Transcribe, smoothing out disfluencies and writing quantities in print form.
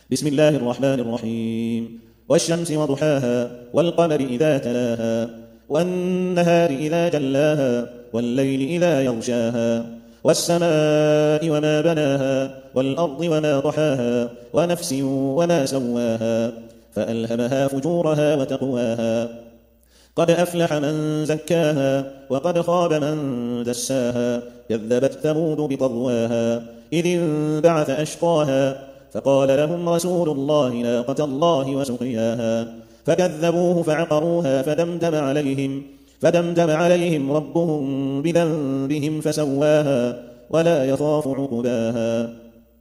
بسم الله الرحمن الرحيم والشمس وضحاها والقمر إذا تلاها والنهار إذا جلاها والليل إذا يغشاها والسماء وما بناها والأرض وما طحاها ونفس وما سواها فألهمها فجورها وتقواها قد أفلح من زكاها وقد خاب من دساها كذبت ثمود بطغواها إذ انبعث أشقاها فقال لهم رسول الله ناقة الله وسقياها فكذبوه فعقروها فدمدم عليهم ربهم بذنبهم فسواها ولا يخاف عقباها